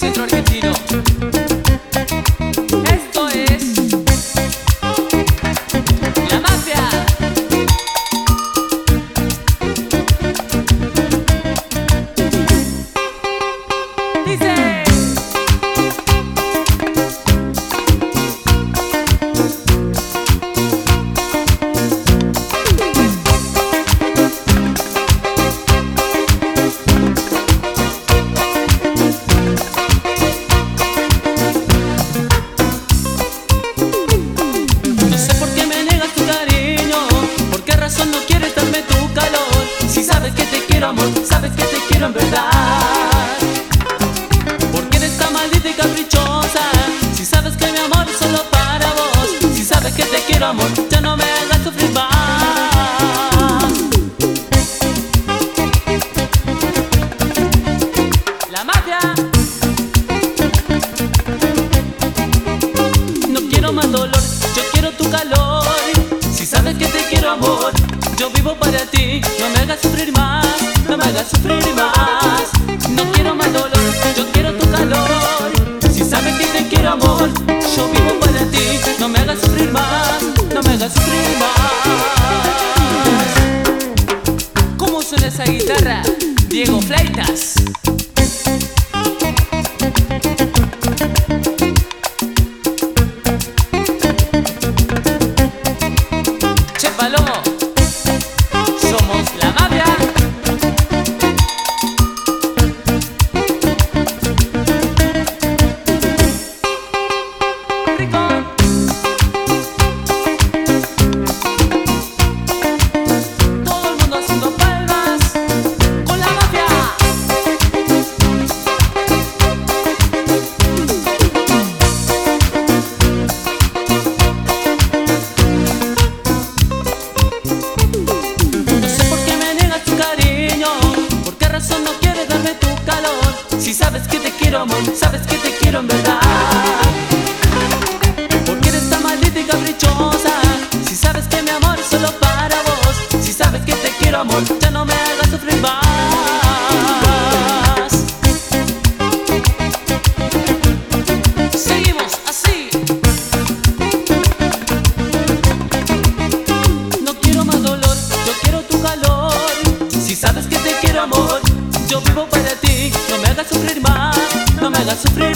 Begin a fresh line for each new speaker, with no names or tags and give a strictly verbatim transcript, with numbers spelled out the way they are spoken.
centro argentino. Esto es La Mafia. Dice: no sé por qué me niegas tu cariño, por qué razón no quieres darme tu calor. Si sabes que te quiero, amor, sabes que te quiero en verdad. ¿Por qué eres tan maldita y caprichosa? Si sabes que mi amor es solo para vos. Si sabes que te quiero, amor, ya no me hagas sufrir más. La Mafia. No quiero más dolor, yo quiero tu calor. Si sabes que te quiero, amor, yo vivo para ti. No me hagas sufrir más, no me hagas sufrir más. No quiero más dolor, yo quiero tu calor. Si sabes que te quiero, amor, yo vivo para ti. No me hagas sufrir más, no me hagas sufrir más. ¿Cómo suena esa guitarra? Diego Fleitas. Che Palomo, somos La Mafia. Rico. Todo el mundo haciendo palmas con La Mafia. No sé por qué me niegas tu cariño, por qué razón no quieres darme tu calor. Si sabes que te quiero, amor, sabes que te quiero en verdad. ¿Por qué eres tan maldita y caprichosa? Si sabes que mi amor es solo para vos. Si sabes que te quiero, amor, ya no me hagas sufrir más. Seguimos así. No quiero más dolor, yo quiero tu calor. Si sabes que te quiero, amor, yo vivo para ti. No me hagas sufrir más, no me hagas sufrir